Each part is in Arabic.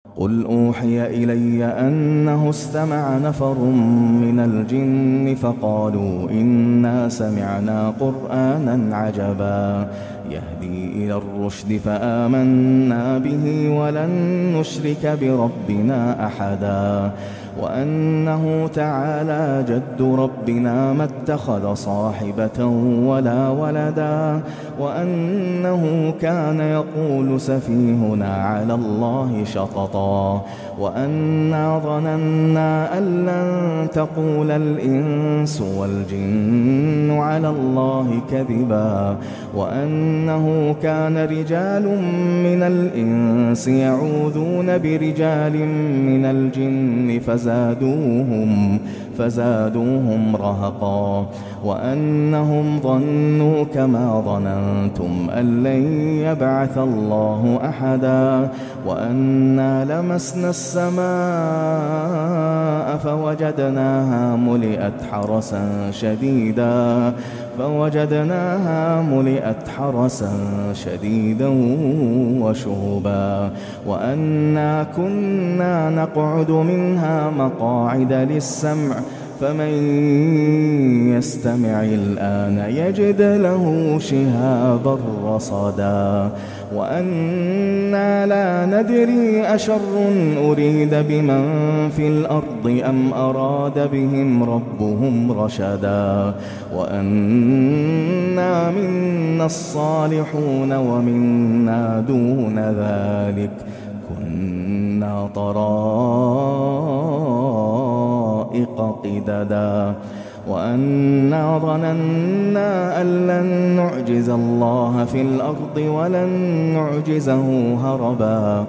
قل أوحي إلي أنه استمع نفر من الجن فقالوا إنا سمعنا قرآنا عجبا يهدي إلى الرشد فآمنا به ولن نشرك بربنا أحدا وأنه تعالى جد ربنا ما اتخذ صاحبة ولا ولدا وأنه كان يقول سفيهنا على الله شططا وأنا ظننا أن لن تقول الإنس والجن على الله كذبا وأنه كان رجال من الإنس يعوذون برجال من الجن فزادوهم رهقا وأنهم ظنوا كما ظننتم أن لن يبعث الله أحدا وأنا لمسنا السماء فوجدناها ملئت حرسا شديدا وشهبا وأنا كنا نقعد منها مقاعد للسمع فمن يستمع الآن يجد له شهابا رصدا وأنا لا ندري أشر أريد بمن في الأرض أم أراد بهم ربهم رشدا وأنا منا الصالحون ومنا دون ذلك كنا طرائق قددا وأنا ظننا أن لن نعجز الله في الأرض ولن نعجزه هربا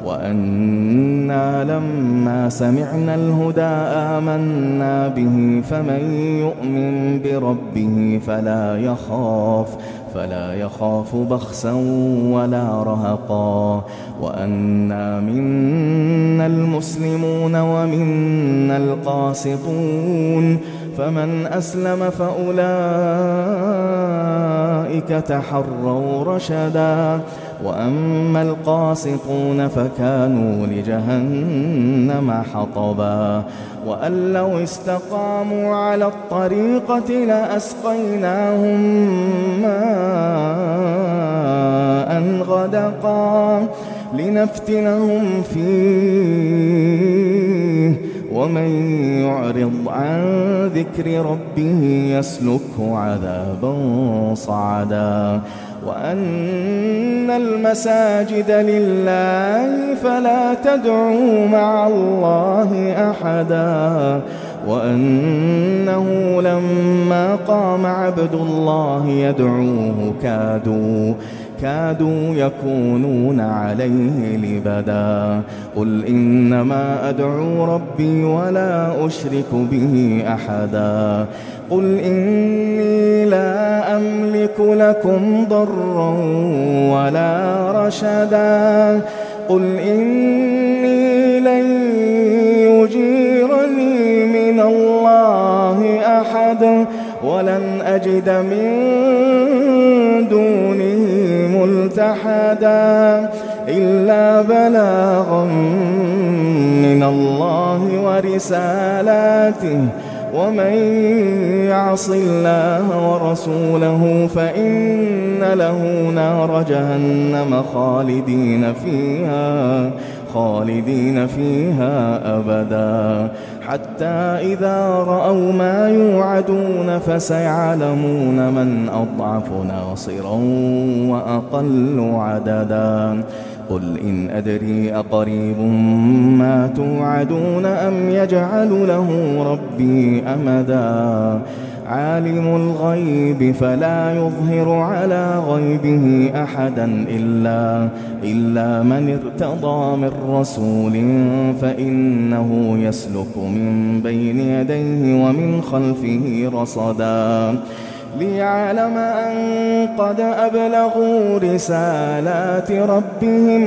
وأنا لما سمعنا الهدى آمنا به فمن يؤمن بربه فلا يخاف بخسا ولا رهقا وأنا منا المسلمون ومنا القاسطون فمن أسلم فأولئك تحروا رشدا وأما القاسطون فكانوا لجهنم حطبا وأن لو استقاموا على الطريقة لأسقيناهم ماء غدقا لنفتنهم فيه ومن يعرض عن ذكر ربه يسلكه عذابا صعدا وأن المساجد لله فلا تدعوا مع الله أحدا وأنه لما قام عبد الله يدعوه كادوا يكونون عليه لبدا قل إنما أدعو ربي ولا أشرك به أحدا قل إني لا أملك لكم ضرا ولا رشدا قل إني لن يجيرني من الله أحد ولن أجد من دونه ملتحدا إلا بلاغا من الله ورسالاته ومن يعص الله ورسوله فإن له نار جهنم خالدين فيها أبدا حتى إذا رأوا ما يوعدون فسيعلمون من أضعف ناصرا وأقل عددا قل إن أدري أقريب ما توعدون أم يجعل له ربي أمدا عالم الغيب فلا يظهر على غيبه أحدا إلا من ارتضى من رسول فإنه يسلك من بين يديه ومن خلفه رصدا ليعلم أن قد أبلغوا رسالات ربهم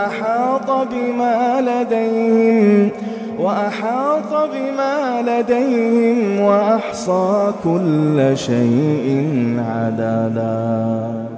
وأحاط بما لديهم وأحصى كل شيء عددا.